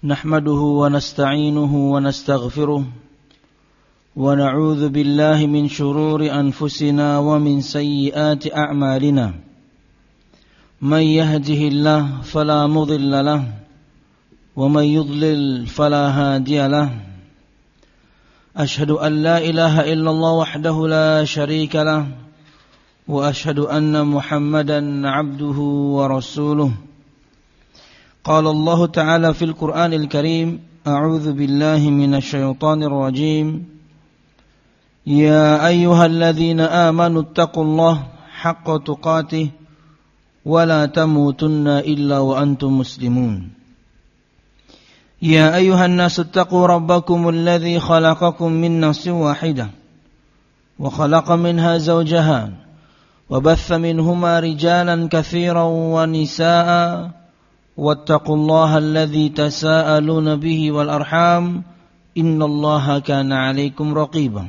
نحمده ونستعينه ونستغفره ونعوذ بالله من شرور أنفسنا ومن سيئات أعمالنا من يهده الله فلا مضل له ومن يضلل فلا هادي له أشهد أن لا إله إلا الله وحده لا شريك له وأشهد أن محمدا عبده ورسوله قال الله تعالى في القرآن الكريم أعوذ بالله من الشيطان الرجيم يا أيها الذين آمنوا اتقوا الله حق تقاته ولا تموتن إلا وأنتم مسلمون يا أيها الناس اتقوا ربكم الذي خلقكم من نفس واحدة وخلق منها زوجها وبث منهما رجالا كثيرا ونساء واتقوا الله الذي تساءلون به والأرحام إن الله كان عليكم رقيبا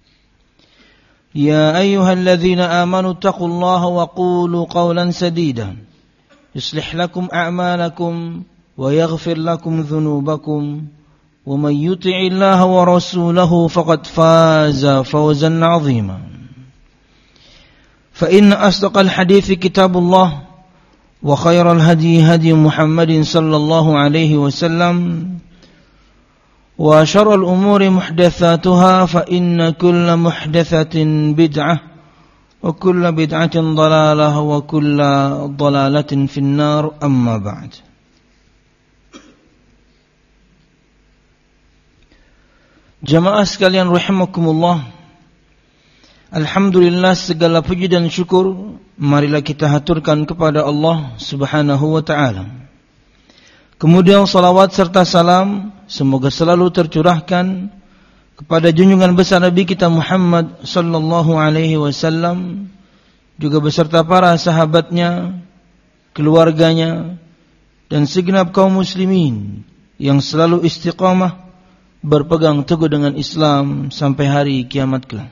يا أيها الذين آمنوا اتقوا الله وقولوا قولا سديدا يصلح لكم أعمالكم ويغفر لكم ذنوبكم ومن يطع الله ورسوله فقد فاز فوزا عظيما فإن أصدق الحديث كتاب الله وخير الهدي هدي محمد صلى الله عليه وسلم وشر الأمور محدثاتها فإن كل محدثة بدعة وكل بدعة ضلالة وكل ضلالة في النار أما بعد. Jamaah sekalian rahimakumullah, alhamdulillah segala puji dan syukur marilah kita haturkan kepada Allah Subhanahu wa ta'ala. Kemudian salawat serta salam semoga selalu tercurahkan kepada junjungan besar Nabi kita Muhammad sallallahu alaihi wasallam, juga beserta para sahabatnya, keluarganya, dan segenap kaum muslimin yang selalu istiqamah berpegang teguh dengan Islam sampai hari kiamat kelak.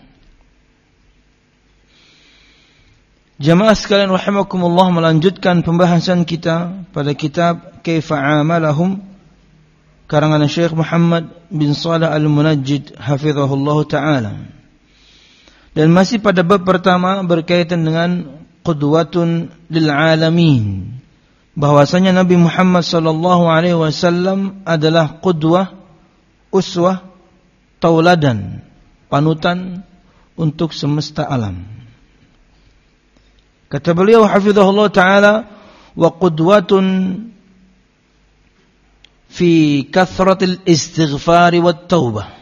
Jamaah sekalian rahimakumullah, melanjutkan pembahasan kita pada kitab Kaifa Amalahum karangan Syekh Muhammad bin Shalih Al-Munajjid hafizahullah ta'ala. Dan masih pada bab pertama berkaitan dengan qudwatun lil alamin, bahwasanya Nabi Muhammad sallallahu alaihi wasallam adalah qudwah, uswah, tauladan, panutan untuk semesta alam. Kata beliau hafizahullah ta'ala, wa qudwatun fi kathratil istighfari wat taubah.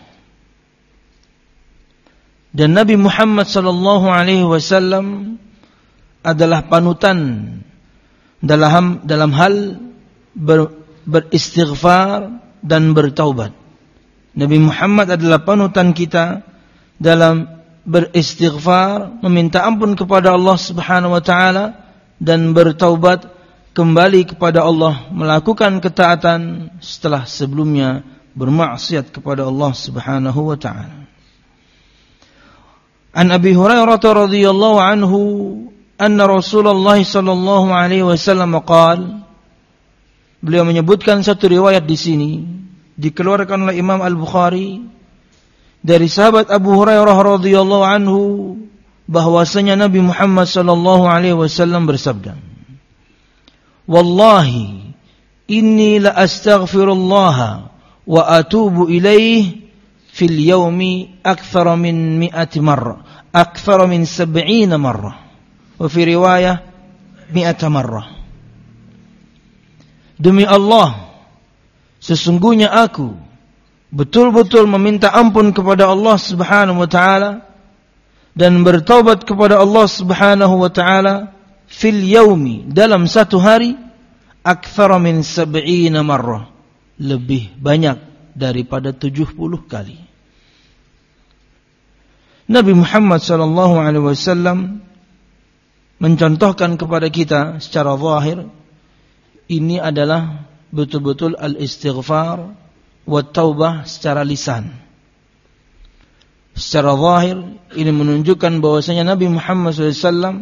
Dan Nabi Muhammad sallallahu alaihi wasallam adalah panutan dalam hal beristighfar dan bertaubat. Nabi Muhammad adalah panutan kita dalam beristighfar, meminta ampun kepada Allah Subhanahu wa ta'ala, dan bertaubat kembali kepada Allah, melakukan ketaatan setelah sebelumnya bermaksiat kepada Allah Subhanahu wa ta'ala. An Abi Hurairah radhiyallahu anhu anna Rasulullah sallallahu alaihi wasallam qala, beliau menyebutkan satu riwayat di sini dikeluarkan oleh Imam Al-Bukhari dari sahabat Abu Hurairah radhiyallahu anhu, bahwasanya Nabi Muhammad sallallahu alaihi wasallam bersabda, "Wallahi inni la astaghfirullah wa atubu ilaih fil yawmi akthara min 100 marrah, akthara min 70 marrah, wa fi riwayah 100 marrah." Demi Allah, sesungguhnya aku betul-betul meminta ampun kepada Allah Subhanahu wa ta'ala dan bertaubat kepada Allah Subhanahu wa ta'ala fil yaumi, dalam satu hari, akthara min 70 marrah, lebih banyak daripada 70 kali. Nabi Muhammad sallallahu alaihi wasallam mencontohkan kepada kita secara zahir, ini adalah betul-betul al-istighfar wa taubah secara lisan. Secara zahir ini menunjukkan bahwasanya Nabi Muhammad SAW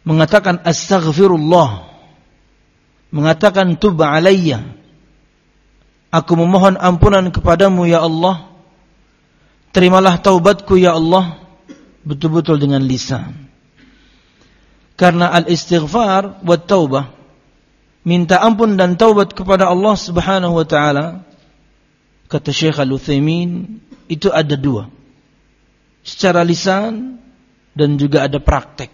mengatakan astaghfirullah, mengatakan tub alayya, Aku memohon ampunan kepadamu ya Allah. Terimalah taubatku ya Allah. Betul-betul dengan lisan. Karena al-istighfar wa taubah, minta ampun dan taubat kepada Allah Subhanahu wa taala, kata Syekh Al-Utsaimin, itu ada dua. Secara lisan dan juga ada praktek.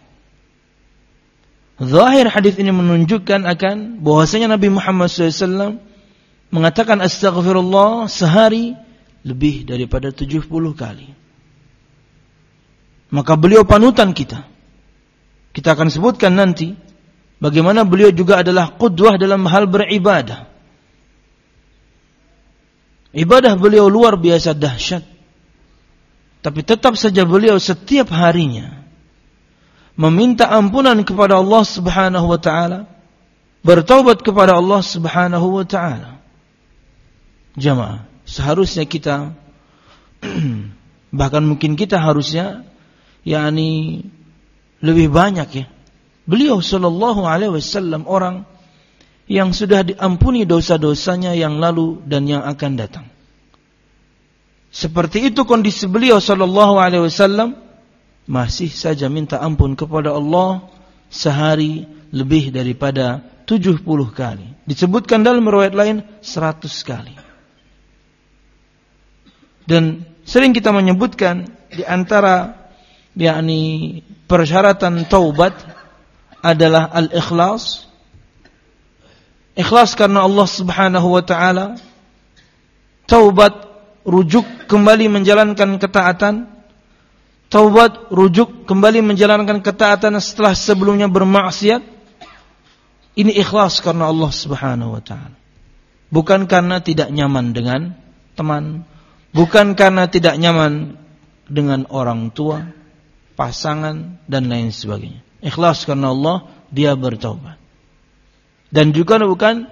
Zahir hadis ini menunjukkan akan bahwasanya Nabi Muhammad SAW mengatakan astaghfirullah sehari lebih daripada 70 kali. Maka beliau panutan kita. Kita akan sebutkan nanti bagaimana beliau juga adalah qudwah dalam hal beribadah. Ibadah beliau luar biasa dahsyat. Tapi tetap saja beliau setiap harinya meminta ampunan kepada Allah Subhanahu wa taala, bertaubat kepada Allah Subhanahu wa taala. Jamaah, seharusnya kita bahkan mungkin kita harusnya lebih banyak ya. Beliau sallallahu alaihi wasallam orang yang sudah diampuni dosa-dosanya yang lalu dan yang akan datang. Seperti itu kondisi beliau sallallahu alaihi wasallam, masih saja minta ampun kepada Allah sehari lebih daripada 70 kali. Disebutkan dalam riwayat lain 100 kali. Dan sering kita menyebutkan di antara persyaratan taubat adalah al-ikhlas. Ikhlas karena Allah Subhanahu wa taala. Taubat rujuk kembali menjalankan ketaatan. Taubat rujuk kembali menjalankan ketaatan setelah sebelumnya bermaksiat. Ini ikhlas karena Allah Subhanahu wa taala. Bukan karena tidak nyaman dengan teman, bukan karena tidak nyaman dengan orang tua, pasangan dan lain sebagainya. Ikhlas karena Allah, dia bertaubat. Dan juga bukan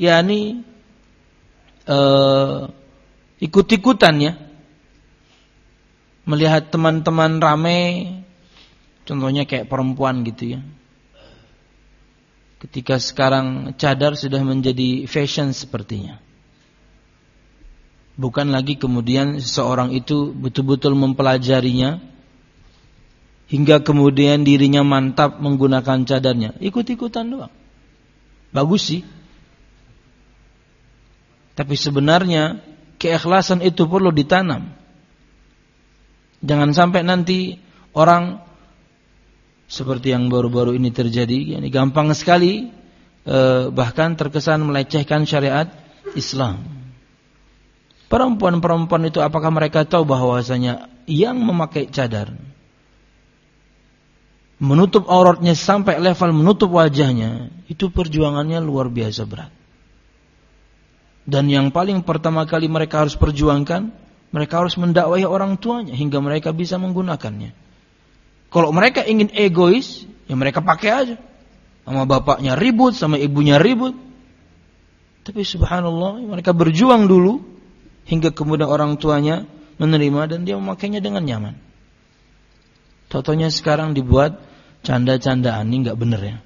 ikut-ikutan ya. Melihat teman-teman rame, contohnya kayak perempuan gitu ya. Ketika sekarang cadar sudah menjadi fashion sepertinya. Bukan lagi kemudian seseorang itu betul-betul mempelajarinya hingga kemudian dirinya mantap menggunakan cadarnya. Ikut-ikutan doang. Bagus sih. Tapi sebenarnya keikhlasan itu perlu ditanam. Jangan sampai nanti orang seperti yang baru-baru ini terjadi, gampang sekali bahkan terkesan melecehkan syariat Islam. Perempuan-perempuan itu apakah mereka tahu bahwasanya yang memakai cadar, menutup auratnya sampai level menutup wajahnya, itu perjuangannya luar biasa berat. Dan yang paling pertama kali mereka harus perjuangkan, mereka harus mendakwahi orang tuanya hingga mereka bisa menggunakannya. Kalau mereka ingin egois, ya mereka pakai aja. Sama bapaknya ribut, sama ibunya ribut. Tapi subhanallah, mereka berjuang dulu hingga kemudian orang tuanya menerima dan dia memakainya dengan nyaman. Totonya sekarang dibuat canda-candaan, ini enggak benar ya.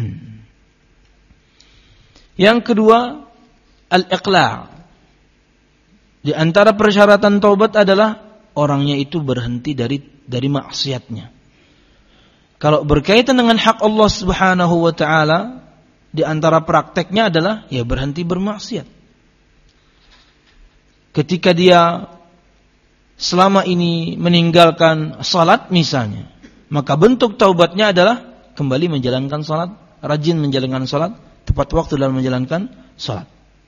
Yang kedua, al-iqla'. Di antara persyaratan taubat adalah orangnya itu berhenti dari maksiatnya. Kalau berkaitan dengan hak Allah Subhanahu wa taala, di antara prakteknya adalah ya berhenti bermaksiat. Ketika dia selama ini meninggalkan salat misalnya, maka bentuk taubatnya adalah kembali menjalankan salat, rajin menjalankan salat, tepat waktu dalam menjalankan salat.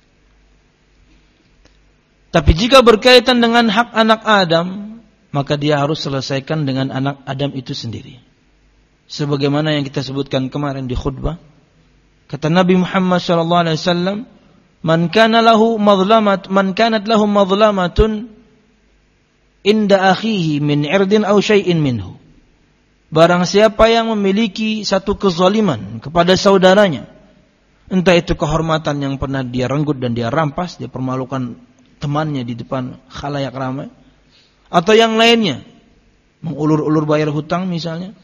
Tapi jika berkaitan dengan hak anak Adam, maka dia harus selesaikan dengan anak Adam itu sendiri. Sebagaimana yang kita sebutkan kemarin di khutbah, kata Nabi Muhammad sallallahu alaihi wasallam, man kanat lahu madlamatun inda akhihi min irdin aw syai'in minhu. Barang siapa yang memiliki satu kezaliman kepada saudaranya, entah itu kehormatan yang pernah dia renggut dan dia rampas, dia permalukan temannya di depan khalayak ramai, atau yang lainnya, mengulur-ulur bayar hutang misalnya,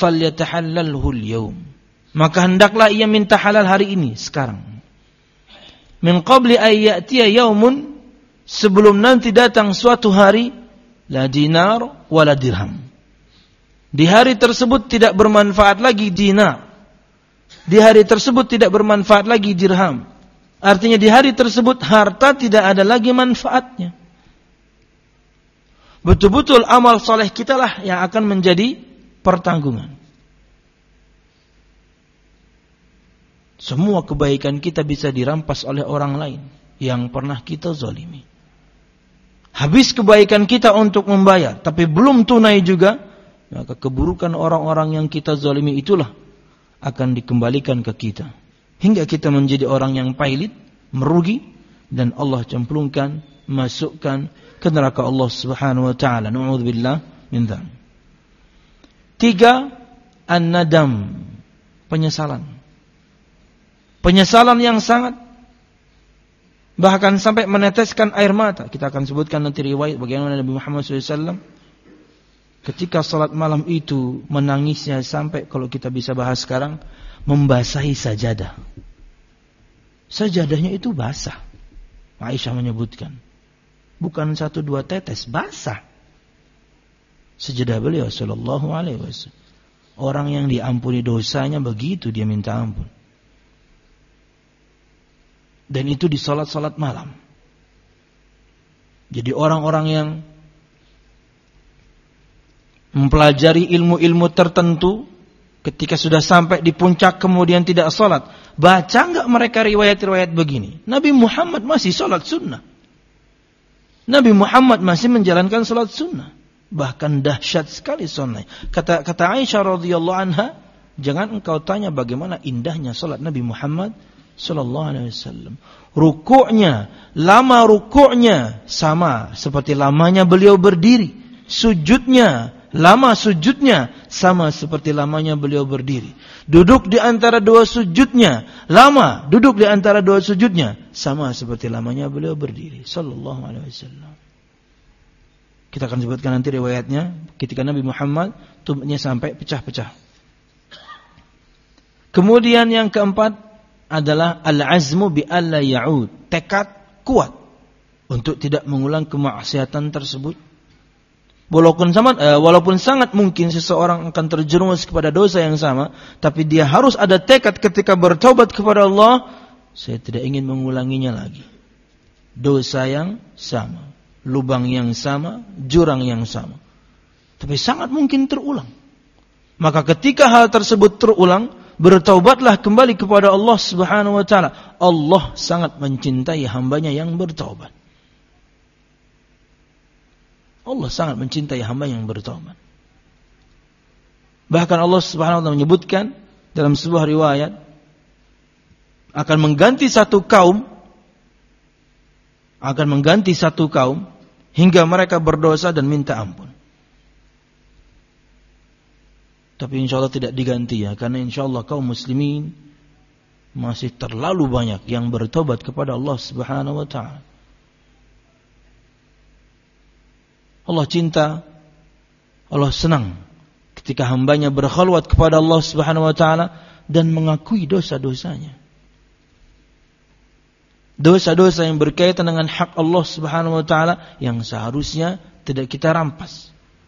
falyatahallalhu al-yawm, maka hendaklah ia minta halal hari ini, sekarang. min qabli ay ya'tiya yaumun, sebelum nanti datang suatu hari, la dinar wala dirham. Di hari tersebut tidak bermanfaat lagi dinar. Di hari tersebut tidak bermanfaat lagi dirham. Artinya di hari tersebut harta tidak ada lagi manfaatnya. Betul-betul amal soleh kita lah yang akan menjadi pertanggungan. Semua kebaikan kita bisa dirampas oleh orang lain yang pernah kita zalimi. Habis kebaikan kita untuk membayar, tapi belum tunai juga, maka keburukan orang-orang yang kita zalimi itulah akan dikembalikan ke kita. Hingga kita menjadi orang yang pailit, merugi, dan Allah cemplungkan, masukkan ke neraka Allah Subhanahu wa taala. Na'udzubillah min dzalik. 3, an-nadam, penyesalan. Penyesalan yang sangat, bahkan sampai meneteskan air mata. Kita akan sebutkan nanti riwayat bagaimana Nabi Muhammad SAW ketika salat malam itu menangisnya sampai, kalau kita bisa bahas sekarang, membasahi sajadah. Sajadahnya itu basah. Aisyah menyebutkan, bukan 1-2 tetes, basah. Sajadah beliau sallallahu alaihi wasallam. Orang yang diampuni dosanya begitu dia minta ampun. Dan itu di salat-salat malam. Jadi orang-orang yang mempelajari ilmu-ilmu tertentu, ketika sudah sampai di puncak kemudian tidak salat, baca enggak mereka riwayat-riwayat begini? Nabi Muhammad masih salat sunnah. Nabi Muhammad masih menjalankan salat sunnah. Bahkan dahsyat sekali sunnah. Kata Aisyah radhiyallahu anha, jangan engkau tanya bagaimana indahnya salat Nabi Muhammad sallallahu alaihi wasallam. Rukuknya, lama rukuknya sama seperti lamanya beliau berdiri. Sujudnya, lama sujudnya sama seperti lamanya beliau berdiri. Duduk di antara dua sujudnya, lama duduk di antara dua sujudnya sama seperti lamanya beliau berdiri sallallahu alaihi wasallam. Kita akan sebutkan nanti riwayatnya ketika Nabi Muhammad tubuhnya sampai pecah-pecah. Kemudian yang keempat adalah al-azmu bi alla ya'ud, tekad kuat untuk tidak mengulang kemaksiatan tersebut. Walaupun sangat mungkin seseorang akan terjerumus kepada dosa yang sama, tapi dia harus ada tekad ketika bertaubat kepada Allah, saya tidak ingin mengulanginya lagi. Dosa yang sama, lubang yang sama, jurang yang sama. Tapi sangat mungkin terulang. Maka ketika hal tersebut terulang, bertaubatlah kembali kepada Allah Subhanahu wa taala. Allah sangat mencintai hambanya yang bertaubat. Allah sangat mencintai hamba yang bertaubat. Bahkan Allah Subhanahu wa taala menyebutkan dalam sebuah riwayat akan mengganti satu kaum hingga mereka berdosa dan minta ampun. Tapi insyaAllah tidak diganti ya, karena insyaAllah kaum muslimin masih terlalu banyak yang bertobat kepada Allah Subhanahu wa ta'ala. Allah cinta, Allah senang ketika hambanya berkhalwat kepada Allah Subhanahu wa ta'ala dan mengakui dosa-dosanya. Dosa-dosa yang berkaitan dengan hak Allah Subhanahu wa ta'ala yang seharusnya tidak kita rampas.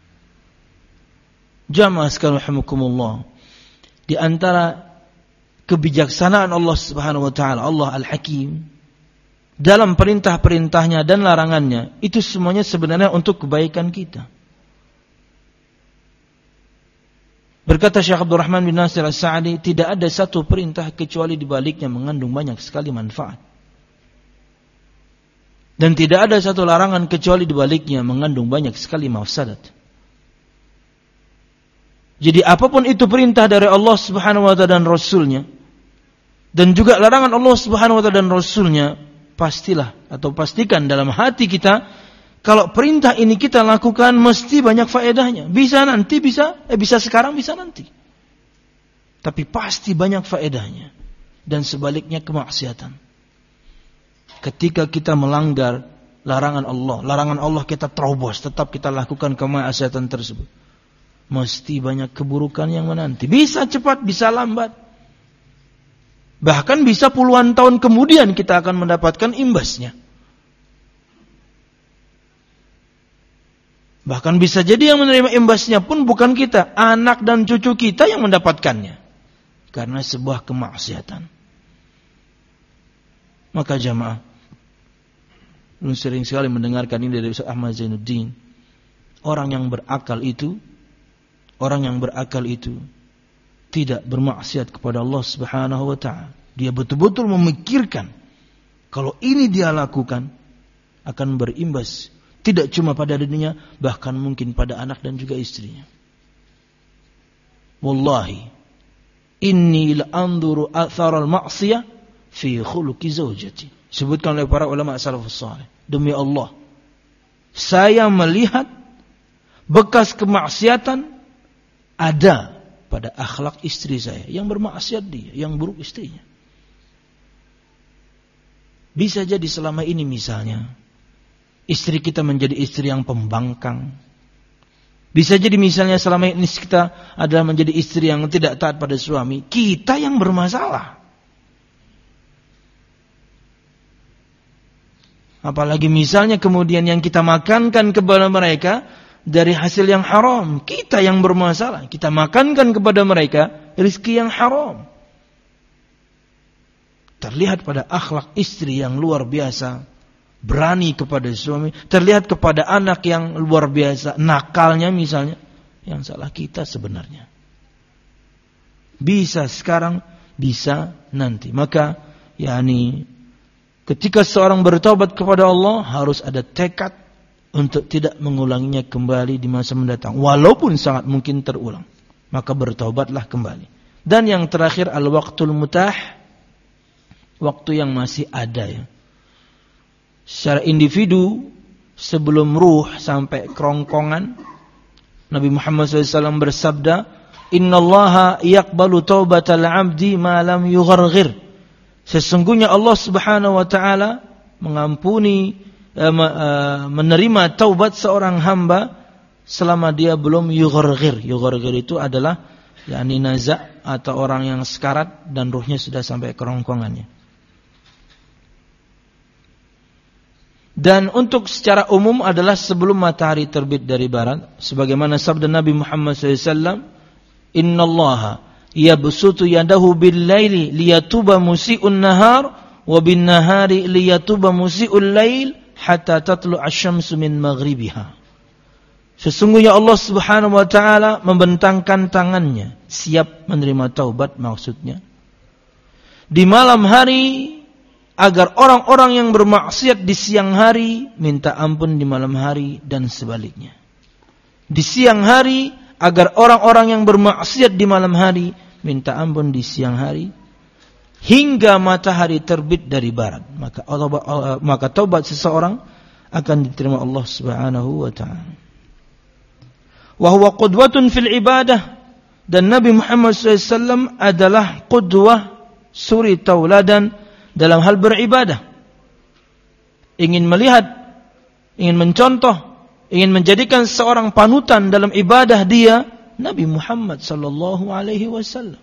Jamaah sekalian rahimakumullah, di antara kebijaksanaan Allah Subhanahu wa taala, Allah Al-Hakim, dalam perintah-perintahnya dan larangannya, itu semuanya sebenarnya untuk kebaikan kita. Berkata Syekh Abdul Rahman bin Nasir As-Sa'di, tidak ada satu perintah kecuali di baliknya mengandung banyak sekali manfaat. Dan tidak ada satu larangan kecuali di baliknya mengandung banyak sekali mafsadat. Jadi apapun itu perintah dari Allah Subhanahu wa taala dan Rasulnya, dan juga larangan Allah Subhanahu wa taala dan Rasulnya, pastikan dalam hati kita, kalau perintah ini kita lakukan mesti banyak faedahnya. Bisa sekarang, bisa nanti. Tapi pasti banyak faedahnya. Dan sebaliknya kemaksiatan. Ketika kita melanggar larangan Allah kita terobos, tetap kita lakukan kemaksiatan tersebut, mesti banyak keburukan yang menanti. Bisa cepat, bisa lambat. Bahkan bisa puluhan tahun kemudian kita akan mendapatkan imbasnya. Bahkan bisa jadi yang menerima imbasnya pun bukan kita, anak dan cucu kita yang mendapatkannya. Karena sebuah kemaksiatan. Maka jamaah, belum sering sekali mendengarkan ini dari Ustaz Ahmad Zainuddin. Orang yang berakal itu tidak bermaksiat kepada Allah Subhanahu wa ta'ala. Dia betul-betul memikirkan kalau ini dia lakukan akan berimbas tidak cuma pada dirinya, bahkan mungkin pada anak dan juga istrinya. Wallahi, inni la'anduru atharal ma'siyah fi khuluqi zawjati. Sebutkan oleh para ulama salafus salih. Demi Allah, saya melihat bekas kemaksiatan ada pada akhlak istri saya. Yang bermaksiat dia, yang buruk istrinya. Bisa jadi selama ini misalnya istri kita menjadi istri yang pembangkang. Bisa jadi misalnya selama ini kita adalah menjadi istri yang tidak taat pada suami. Kita yang bermasalah. Apalagi misalnya kemudian yang kita makankan kepada mereka dari hasil yang haram. Kita yang bermasalah. Kita makankan kepada mereka rezeki yang haram. Terlihat pada akhlak istri yang luar biasa. Berani kepada suami, terlihat kepada anak yang luar biasa, nakalnya misalnya, yang salah kita sebenarnya. Bisa sekarang, bisa nanti. Maka, ketika seorang bertobat kepada Allah, harus ada tekad untuk tidak mengulanginya kembali di masa mendatang. Walaupun sangat mungkin terulang. Maka bertobatlah kembali. Dan yang terakhir, al-waqtul mutah, waktu yang masih ada ya. Secara individu sebelum ruh sampai kerongkongan, Nabi Muhammad SAW bersabda, Innallaha yaqbalu taubatal abdi ma lam yugharghir. Sesungguhnya Allah Subhanahu wa taala mengampuni menerima taubat seorang hamba selama dia belum yugharghir. Yugharghir itu adalah naza' atau orang yang sekarat dan ruhnya sudah sampai kerongkongannya. Dan untuk secara umum adalah sebelum matahari terbit dari barat. Sebagaimana sabda Nabi Muhammad SAW, Innallaha yabsutu yadahu bil-laili liyatuba musi'un nahar, wa bin-nahari liyatuba musi'ul lail, hatta tatlu'a syamsu min maghribiha. Sesungguhnya Allah Subhanahu wa ta'ala membentangkan tangannya, siap menerima taubat maksudnya. Di malam hari, agar orang-orang yang bermaksiat di siang hari minta ampun di malam hari dan sebaliknya. Di siang hari agar orang-orang yang bermaksiat di malam hari minta ampun di siang hari hingga matahari terbit dari barat. Maka taubat seseorang akan diterima Allah Subhanahu wa taala. Wa huwa qudwatun fil ibadah, dan Nabi Muhammad SAW adalah qudwah, suri tauladan dalam hal beribadah. Ingin melihat, ingin mencontoh, ingin menjadikan seorang panutan dalam ibadah dia, Nabi Muhammad sallallahu alaihi wasallam.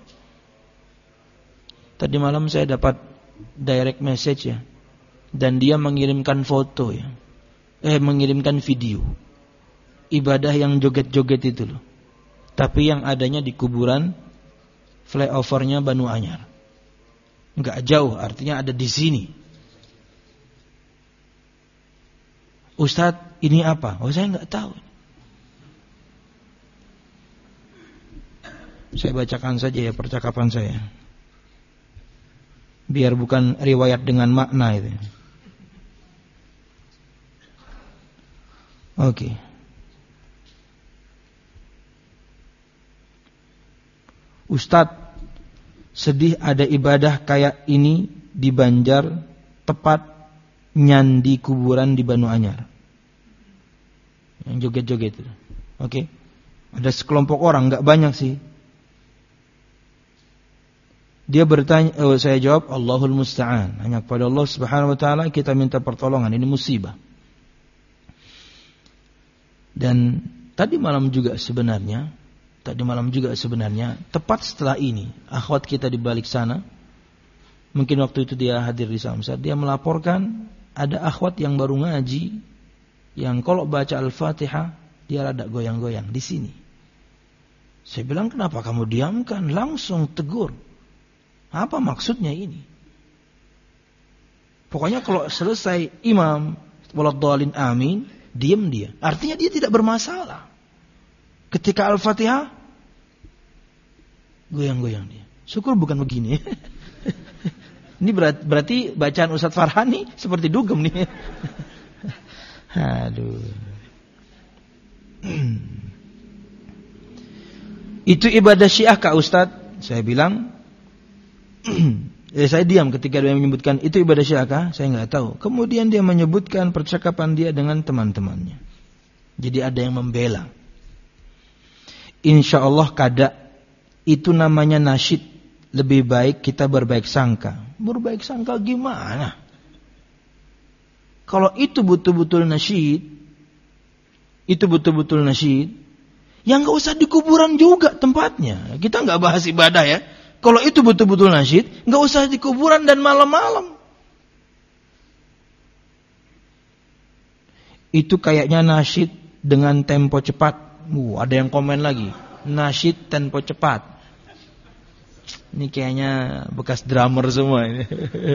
Tadi malam saya dapat direct message ya, dan dia mengirimkan foto ya, mengirimkan video ibadah yang joget-joget itu loh. Tapi yang adanya di kuburan flyovernya Banu Anyar. Enggak jauh, artinya ada di sini. Ustadz, ini apa? Oh, saya enggak tahu. Saya bacakan saja ya percakapan saya. Biar bukan riwayat dengan makna itu. Oke. Ustadz, sedih ada ibadah kayak ini di Banjar, tepat nyandi kuburan di Banu Anyar. Yang joget-joget itu. Oke. Ada sekelompok orang, enggak banyak sih. Dia bertanya, saya jawab, Allahul Musta'an. Hanya kepada Allah Subhanahu wa taala kita minta pertolongan, ini musibah. Dan tadi malam juga sebenarnya tepat setelah ini, akhwat kita di balik sana Mungkin waktu itu dia hadir di Samsat, dia melaporkan ada akhwat yang baru ngaji, yang kalau baca Al-Fatihah dia rada goyang-goyang di sini. Saya bilang, kenapa kamu diamkan? Langsung tegur. Apa maksudnya ini? Pokoknya kalau selesai imam waladhdallin amin, diam dia. Artinya dia tidak bermasalah. Ketika Al-Fatihah goyang-goyang dia. Syukur bukan begini. Ini berarti bacaan Ustaz Farhani seperti dugem nih. Aduh. Itu ibadah Syiah Kak Ustaz? Saya bilang, saya diam ketika dia menyebutkan itu ibadah Syiah kah? Saya enggak tahu. Kemudian dia menyebutkan percakapan dia dengan teman-temannya. Jadi ada yang membela. Insyaallah kada itu namanya nasyid. Lebih baik kita berbaik sangka. Berbaik sangka gimana? Kalau itu betul-betul nasyid, ya enggak usah di kuburan juga tempatnya. Kita enggak bahas ibadah ya. Kalau itu betul-betul nasyid, enggak usah di kuburan dan malam-malam. Itu kayaknya nasyid dengan tempo cepat. Ada yang komen lagi. Nasyid tempo cepat. Ini kayaknya bekas drummer semua ini.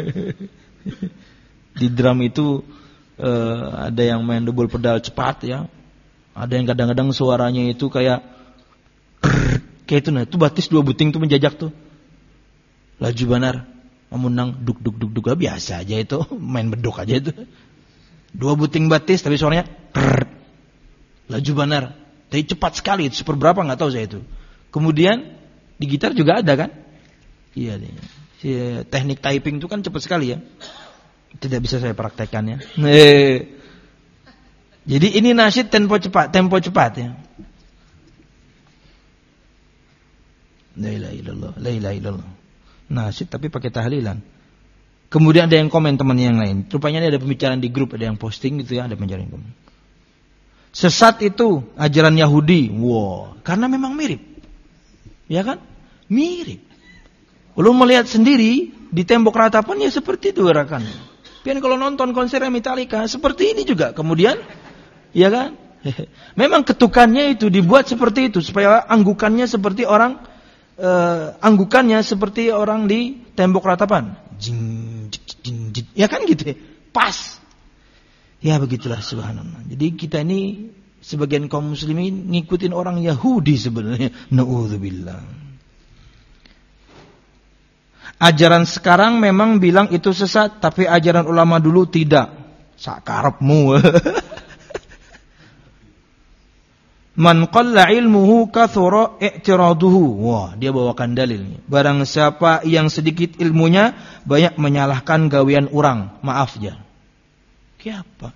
Di drum itu ada yang main double pedal cepat ya. Ada yang kadang-kadang suaranya itu kayak itu nah, itu batis 2 buting tuh menjajak tuh. Laju banar, memunang duk biasa aja itu, main beduk aja itu. 2 buting batis tapi suaranya laju banar. Tapi cepat sekali, itu super berapa enggak tahu saya itu. Kemudian di gitar juga ada kan? Iya nih. Teknik typing itu kan cepat sekali ya. Tidak bisa saya praktekkan ya. Jadi ini nasyid tempo cepat ya. La ilaha illallah. Nasyid tapi pakai tahlilan. Kemudian ada yang komen teman yang lain. Rupanya ada pembicaraan di grup, ada yang posting gitu ya, ada pembicaraan komen. Sesat itu ajaran Yahudi. Wow, karena memang mirip. Ya kan? Mirip. Lu melihat sendiri di tembok ratapan ya seperti itu gerakannya. Pian kalau nonton konser Metallica seperti ini juga. Kemudian, ya kan? Memang ketukannya itu dibuat seperti itu supaya anggukannya seperti orang di tembok ratapan. Jing, jing, jing. Ya kan gitu. Pas. Ya begitulah subhanallah. Jadi kita ini sebagian kaum muslimin ngikutin orang Yahudi sebenarnya. Na'udzubillah. Ajaran sekarang memang bilang itu sesat, tapi ajaran ulama dulu tidak. Sakarepmu. Man qalla ilmuhu kathura i'tiraduhu. Wah, dia bawakan dalilnya. Barang siapa yang sedikit ilmunya, banyak menyalahkan gawean orang. Maaf ya. Kenapa?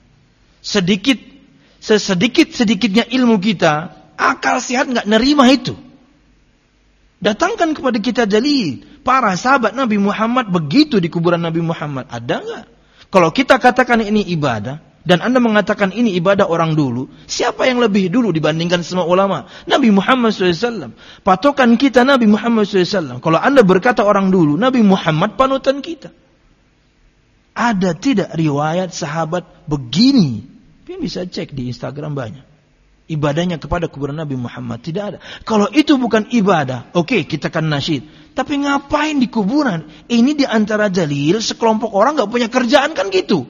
Sesedikit-sedikitnya ilmu kita, akal sehat enggak nerima itu. Datangkan kepada kita dalil. Para sahabat Nabi Muhammad begitu di kuburan Nabi Muhammad. Ada enggak? Kalau kita katakan ini ibadah, dan Anda mengatakan ini ibadah orang dulu, siapa yang lebih dulu dibandingkan semua ulama? Nabi Muhammad SAW. Patokan kita Nabi Muhammad SAW. Kalau Anda berkata orang dulu, Nabi Muhammad panutan kita. Ada tidak riwayat sahabat begini? Kalian bisa cek di Instagram banyak. Ibadahnya kepada kuburan Nabi Muhammad tidak ada. Kalau itu bukan ibadah, oke, kita kan nasyid. Tapi ngapain di kuburan? Ini di antara dalil sekelompok orang enggak punya kerjaan kan gitu.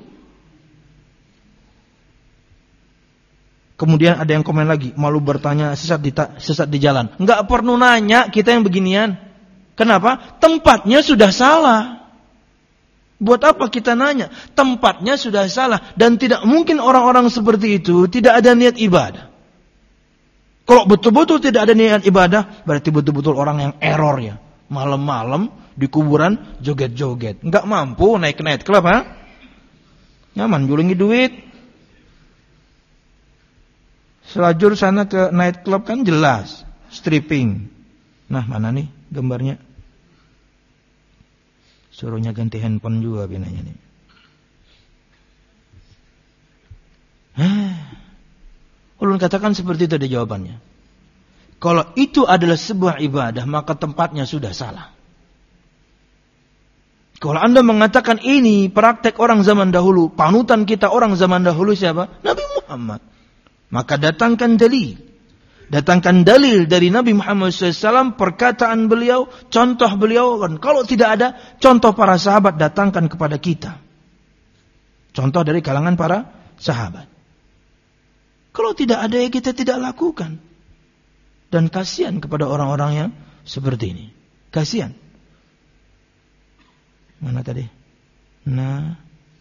Kemudian ada yang komen lagi, malu bertanya sesat di jalan. Enggak perlu nanya kita yang beginian. Kenapa? Tempatnya sudah salah. Buat apa kita nanya? Tempatnya sudah salah dan tidak mungkin orang-orang seperti itu tidak ada niat ibadah. Kalau betul-betul tidak ada niat ibadah, berarti betul-betul orang yang error ya. Malam-malam di kuburan joget-joget. Enggak mampu naik ke night club, ha? Nyaman, julingi duit. Selajur sana ke night club kan jelas. Stripping. Nah, mana nih gambarnya? Suruhnya ganti handphone juga binanya nih. Ulun katakan seperti itu ada jawabannya. Kalau itu adalah sebuah ibadah, maka tempatnya sudah salah. Kalau Anda mengatakan ini praktek orang zaman dahulu, panutan kita orang zaman dahulu siapa? Nabi Muhammad. Maka datangkan dalil. Datangkan dalil dari Nabi Muhammad SAW, perkataan beliau, contoh beliau. Dan kalau tidak ada, contoh para sahabat datangkan kepada kita. Contoh dari kalangan para sahabat. Kalau tidak ada ya kita tidak lakukan. Dan kasihan kepada orang-orang yang seperti ini. Kasihan. Mana tadi? Nah.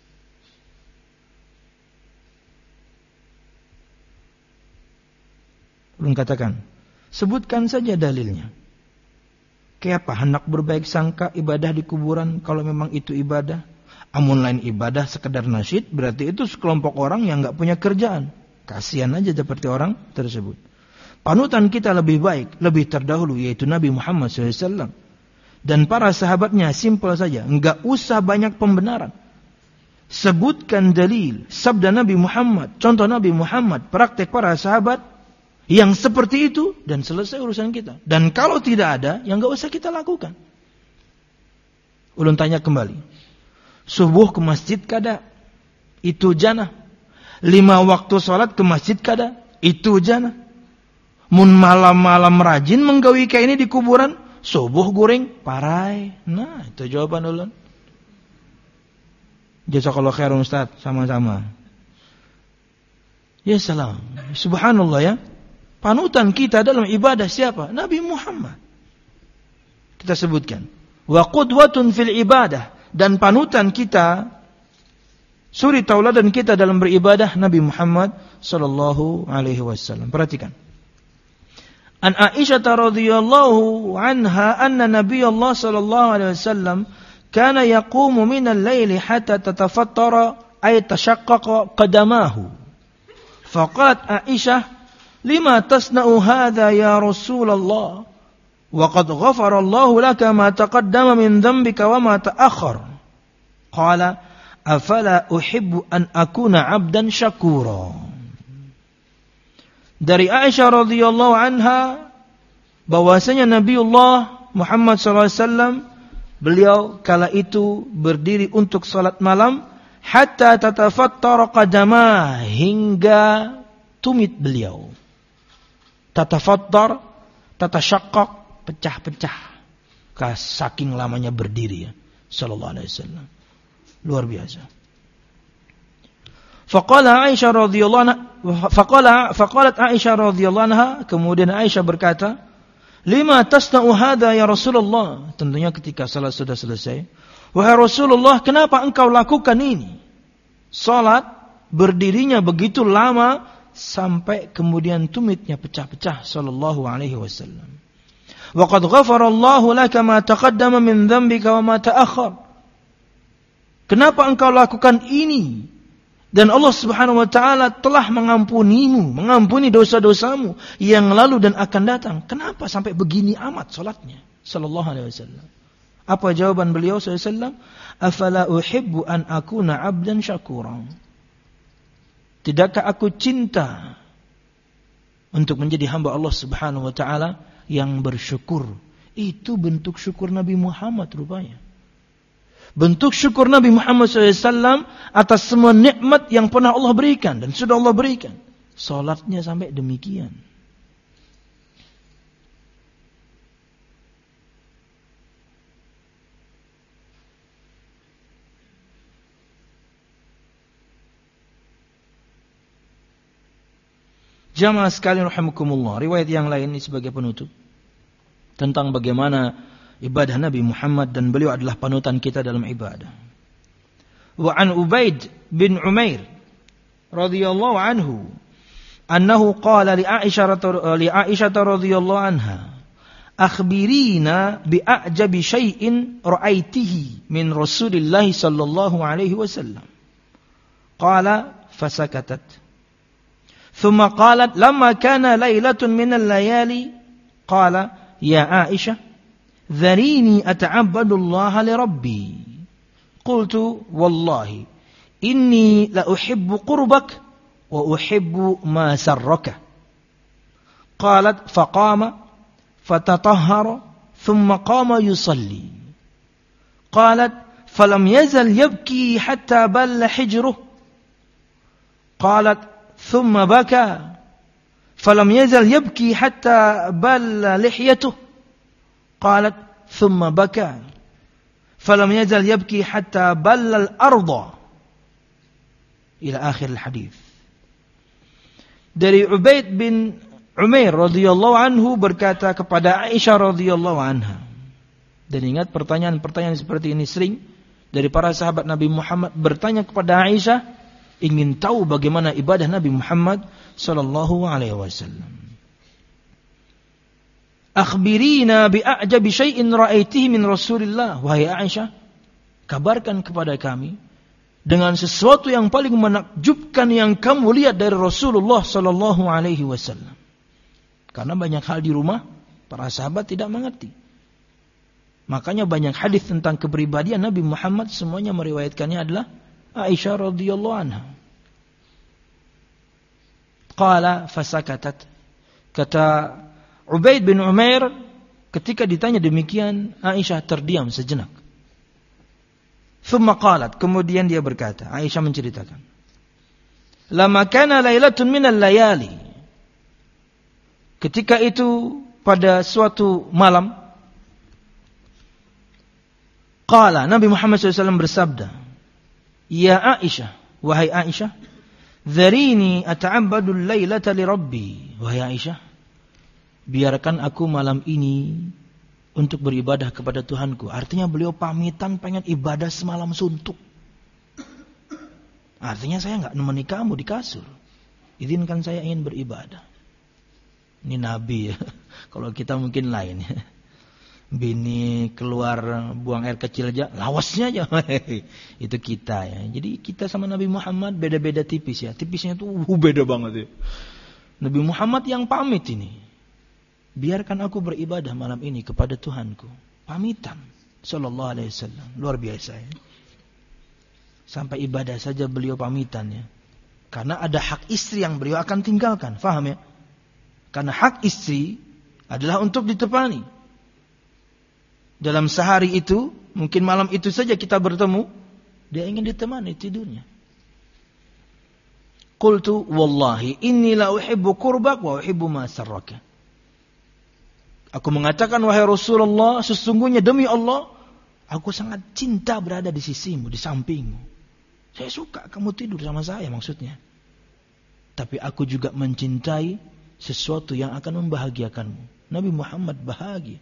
Belum katakan. Sebutkan saja dalilnya. Kayak apa? Hendak berbaik sangka ibadah di kuburan kalau memang itu ibadah. Amun lain ibadah sekedar nasyid, berarti itu sekelompok orang yang enggak punya kerjaan. Kasihan aja seperti orang tersebut. Panutan kita lebih baik, lebih terdahulu, yaitu Nabi Muhammad SAW. Dan para sahabatnya simpel saja, enggak usah banyak pembenaran. Sebutkan dalil, sabda Nabi Muhammad, contoh Nabi Muhammad, praktek para sahabat yang seperti itu, dan selesai urusan kita. Dan kalau tidak ada, yang enggak usah kita lakukan. Ulun tanya kembali, subuh ke masjid kada? Itu jannah. 5 waktu salat ke masjid kada? Itu jannah. Mun malam-malam rajin menggawi kayak ini di kuburan, subuh goreng parai. Nah, itu jawaban ulun. Jazakallahu khairan Ustaz, sama-sama. Ya salam. Subhanallah ya. Panutan kita dalam ibadah siapa? Nabi Muhammad. Kita sebutkan. Wa qudwatun fil ibadah. Dan panutan kita, suri tauladan kita dalam beribadah Nabi Muhammad sallallahu alaihi wasallam. Perhatikan. An Aisyah radhiyallahu anha anna Nabi Allah sallallahu alaihi wasallam kana yaqumu min al-laili hatta tatafattara ay tashaqqaqa qadamahu. Faqalat Aisyah, "Lima tasna'u hadha ya Rasulullah? Wa qad ghafara Allahu laka ma taqaddama min dhanbika wa ma ta'akhkhar." Qala, "Afala uhibbu an akuna 'abdan syakura." Dari Aisyah radhiyallahu anha bahwasanya Nabiullah Muhammad SAW beliau kala itu berdiri untuk salat malam hatta tatafattara qadamah, hingga tumit beliau. Tatafattar, tatasyaqqaq, pecah-pecah. Saking lamanya berdiri ya sallallahu alaihi wasallam. Luar biasa. Faqalat Aisyah radhiyallahu anha, kemudian Aisyah berkata, "Lima tasna'u hadza ya Rasulullah?" Tentunya ketika salat sudah selesai. "Wahai Rasulullah, kenapa engkau lakukan ini?" Salat berdirinya begitu lama sampai kemudian tumitnya pecah-pecah sallallahu alaihi wasallam. "Wa qad ghafara Allahu laka ma taqaddama min dhanbika wa ma ta'akhkhar." Kenapa engkau lakukan ini? Dan Allah Subhanahu wa taala telah mengampuni dosa-dosamu yang lalu dan akan datang. Kenapa sampai begini amat salatnya sallallahu alaihi wasallam? Apa jawaban beliau sallallahu alaihi wasallam? "Afala uhibbu an akuna 'abdan syakura." Tidakkah aku cinta untuk menjadi hamba Allah Subhanahu wa taala yang bersyukur? Itu bentuk syukur Nabi Muhammad rupanya. Bentuk syukur Nabi Muhammad SAW atas semua nikmat yang pernah Allah berikan dan sudah Allah berikan. Salatnya sampai demikian. Jamaah sekalian rahimakumullah, riwayat yang lain ini sebagai penutup tentang bagaimana ibadah Nabi Muhammad dan beliau adalah panutan kita dalam ibadah. Wa an Ubaid bin Umair radhiyallahu anhu annahu qala li Aisyah radhiyallahu anha, "Akhbirina bi a'jabi syai'in ra'aitihi min Rasulillah sallallahu alaihi wasallam." Qala fasakatat. Thumma qalat lamma kana lailatun min al-layali qala ya Aisyah ذريني أتعبد الله لربي قلت والله إني لأحب قربك وأحب ما سرك قالت فقام فتطهر ثم قام يصلي قالت falam yazal yabki hatta balla hijruh. Qalat thumma baka falam yazal yabki hatta balla lihyatuh. Qalat thumma baka falam yazal yabki hatta balla al-ardha. Ila akhir al-hadis. Dari Ubaid bin Umair radhiyallahu anhu berkata kepada Aisyah radhiyallahu anha. Dan ingat pertanyaan-pertanyaan seperti ini sering dari para sahabat Nabi Muhammad bertanya kepada Aisyah, ingin tahu bagaimana ibadah Nabi Muhammad sallallahu alaihi wasallam. Akhbirina bi'ajabi syai'in ra'aitihi min Rasulillah. Wahai Aisyah, kabarkan kepada kami dengan sesuatu yang paling menakjubkan yang kamu lihat dari Rasulullah sallallahu alaihi wasallam. Karena banyak hal di rumah para sahabat tidak mengerti. Makanya banyak hadis tentang kepribadian Nabi Muhammad semuanya meriwayatkannya adalah Aisyah radhiyallahu anha. Qala fasakatat. Kata Ubaid bin Umair, ketika ditanya demikian Aisyah terdiam sejenak. Thumma qalat, kemudian dia berkata, Aisyah menceritakan, lama kana lailatun minal layali. Ketika itu pada suatu malam, qala, Nabi Muhammad SAW bersabda, ya Aisyah, wahai Aisyah, dharini ata'abbadul lailata li Rabbi. Wahai Aisyah, biarkan aku malam ini untuk beribadah kepada Tuhanku. Artinya beliau pamitan pengen ibadah semalam suntuk. Artinya saya enggak nemeni kamu di kasur. Izinkan saya ingin beribadah. Ini Nabi ya. Kalau kita mungkin lain ya. Bini keluar buang air kecil aja, lawasnya aja. Itu kita ya. Jadi kita sama Nabi Muhammad beda-beda tipis ya. Tipisnya tuh beda banget ya. Nabi Muhammad yang pamit ini. Biarkan aku beribadah malam ini kepada Tuhanku. Pamitan. Sallallahu alaihi wasallam. Luar biasa ya. Sampai ibadah saja beliau pamitan ya. Karena ada hak istri yang beliau akan tinggalkan. Faham ya? Karena hak istri adalah untuk ditepani. Dalam sehari itu, mungkin malam itu saja kita bertemu, dia ingin ditemani tidurnya. Qultu wallahi inni la uhibbu qurbak wa uhibbu ma sarraka. Aku mengatakan, wahai Rasulullah, sesungguhnya demi Allah, aku sangat cinta berada di sisimu, di sampingmu. Saya suka kamu tidur sama saya maksudnya. Tapi aku juga mencintai sesuatu yang akan membahagiakanmu. Nabi Muhammad bahagia.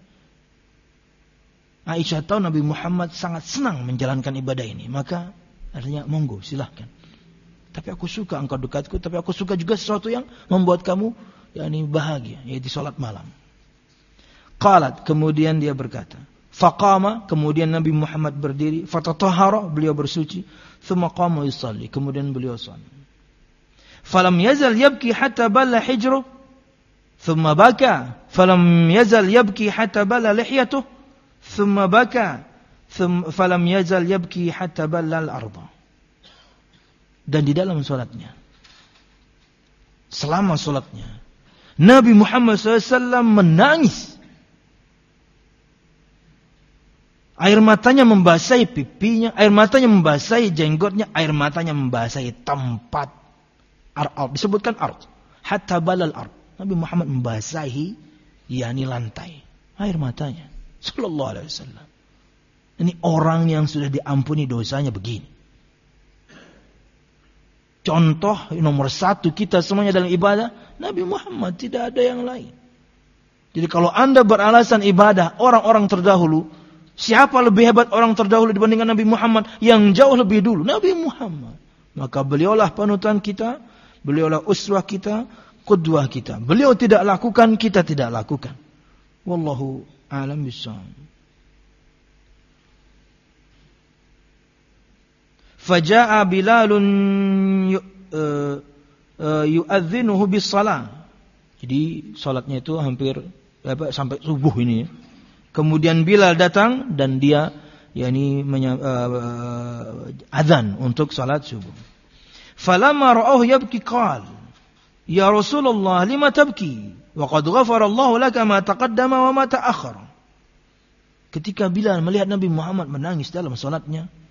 Aisyah tahu Nabi Muhammad sangat senang menjalankan ibadah ini. Maka artinya monggo silahkan. Tapi aku suka engkau dekatku. Tapi aku suka juga sesuatu yang membuat kamu bahagia. Yaitu salat malam. Qalat, kemudian dia berkata. Faqama, kemudian Nabi Muhammad berdiri. Fatatahara, beliau bersuci. Thumma qama yusalli, kemudian beliau salat. Falam yazal yabki hatta balla hijruh. Thumma baka. Falam yazal yabki hatta balla lihyatuh. Thumma baka. Falam yazal yabki hatta balla al-ardha. Dan di dalam salatnya, selama salatnya, Nabi Muhammad SAW menangis. Air matanya membasahi pipinya, air matanya membasahi jenggotnya, air matanya membasahi tempat ard. Disebutkan ard. Hatta balal ard. Nabi Muhammad membasahi lantai. Air matanya. Sallallahu alaihi wasallam. Ini orang yang sudah diampuni dosanya begini. Contoh nomor satu kita semuanya dalam ibadah, Nabi Muhammad, tidak ada yang lain. Jadi kalau Anda beralasan ibadah orang-orang terdahulu, siapa lebih hebat orang terdahulu dibandingkan Nabi Muhammad? Yang jauh lebih dulu, Nabi Muhammad. Maka beliaulah panutan kita, beliaulah uswah kita, qudwah kita. Beliau tidak lakukan, kita tidak lakukan. Wallahu a'lam bishawab. Faja'a Bilalun yu'adzinuhu bis-shalah. Jadi salatnya itu hampir sampai subuh ini. Kemudian Bilal datang dan dia azan untuk salat subuh. Falamma ra'ahu yabki qala, ya Rasulullah, lima tabki? Wa qad ghafara Allah laka ma taqaddama wa ma ta'akhkhara. Ketika Bilal melihat Nabi Muhammad menangis dalam salatnya,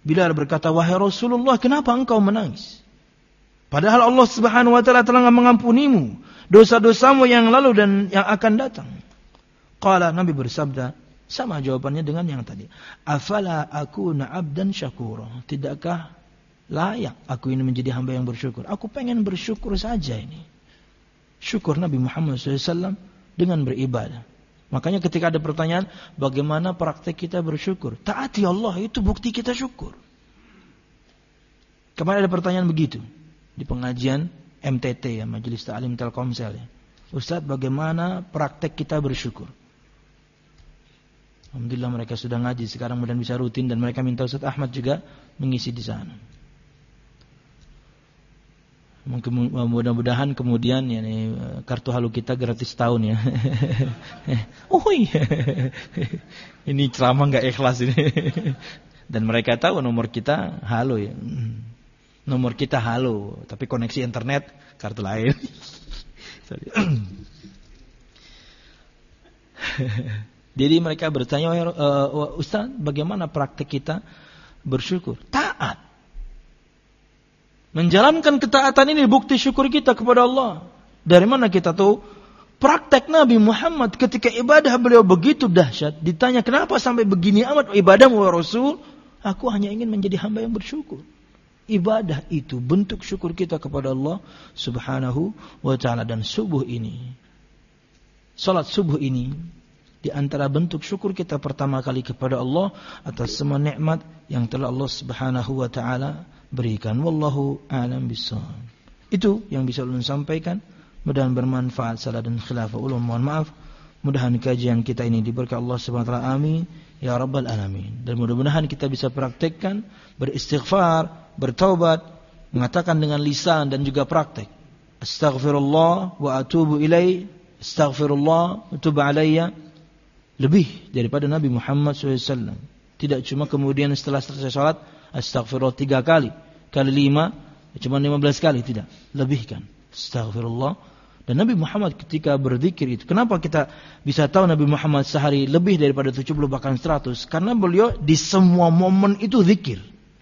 Bilal berkata, wahai Rasulullah, kenapa engkau menangis? Padahal Allah Subhanahu wa taala telah mengampunimu dosa-dosamu yang lalu dan yang akan datang. Qala, Nabi bersabda, sama jawabannya dengan yang tadi. Afala akuna abdan syakura. Tidakkah layak aku ini menjadi hamba yang bersyukur? Aku pengen bersyukur saja ini. Syukur Nabi Muhammad SAW dengan beribadah. Makanya ketika ada pertanyaan, bagaimana praktek kita bersyukur? Taati Allah, itu bukti kita syukur. Kemarin ada pertanyaan begitu di pengajian MTT, ya, Majelis Ta'lim Telkomsel, ya. Ustaz, bagaimana praktek kita bersyukur? Alhamdulillah mereka sudah ngaji sekarang, mudah bisa rutin, dan mereka minta Ustaz Ahmad juga mengisi di sana. Mudah-mudahan kemudian ya, kartu halu kita gratis tahun, ya. Oh iya. Ini ceramah nggak ikhlas ini. Dan mereka tahu nomor kita halu, ya. Nomor kita halu, tapi koneksi internet kartu lain. Jadi mereka bertanya, Ustaz, bagaimana praktek kita bersyukur? Taat. Menjalankan ketaatan ini bukti syukur kita kepada Allah. Dari mana kita tahu? Praktek Nabi Muhammad ketika ibadah beliau begitu dahsyat. Ditanya, kenapa sampai begini amat ibadahmu ya Rasul? Aku hanya ingin menjadi hamba yang bersyukur. Ibadah itu bentuk syukur kita kepada Allah Subhanahu wa ta'ala. Dan subuh ini, salat subuh ini, di antara bentuk syukur kita pertama kali kepada Allah atas semua nikmat yang telah Allah Subhanahu wa ta'ala berikan. Wallahu a'lam bishawab. Itu yang bisa ulun sampaikan. Mudah-mudahan bermanfaat. Salah dan khilaf ulun mohon maaf. Mudah-mudahan kajian kita ini diberkahi Allah Subhanahu wa ta'ala. Amin ya rabbal alamin. Dan mudah-mudahan kita bisa praktekkan, beristighfar, bertaubat, mengatakan dengan lisan dan juga praktek. Astaghfirullah wa atubu ilaih. Astaghfirullah wa atubu alayya. Lebih daripada Nabi Muhammad SAW. Tidak cuma kemudian setelah selesai salat astaghfirullah 3 kali, kali 5, cuma 15 kali, tidak. Lebihkan astaghfirullah. Dan Nabi Muhammad ketika berzikir itu, kenapa kita bisa tahu Nabi Muhammad sehari lebih daripada 70 bahkan 100? Karena beliau di semua momen itu zikir.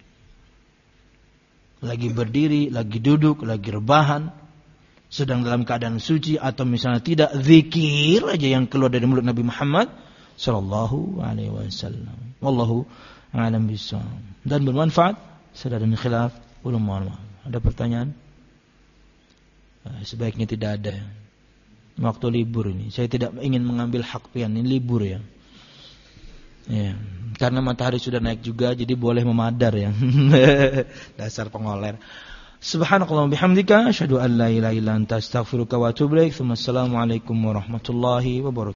Lagi berdiri, lagi duduk, lagi rebahan, sedang dalam keadaan suci atau misalnya tidak, zikir aja yang keluar dari mulut Nabi Muhammad sallallahu alaihi wasallam. Wallahu a'lam bishawab. Dan bermanfaat. Saudara dan khilaf ulama. Ada pertanyaan? Sebaiknya tidak ada. Waktu libur ini, saya tidak ingin mengambil hak pian, ini libur ya. Ya, karena matahari sudah naik juga, jadi boleh memadar ya. Dasar pengoler. Subhanakallahumma bihamdika asyhadu an la ilaha illa anta astaghfiruka wa atubu ilaik. Assalamualaikum warahmatullahi wabarakatuh.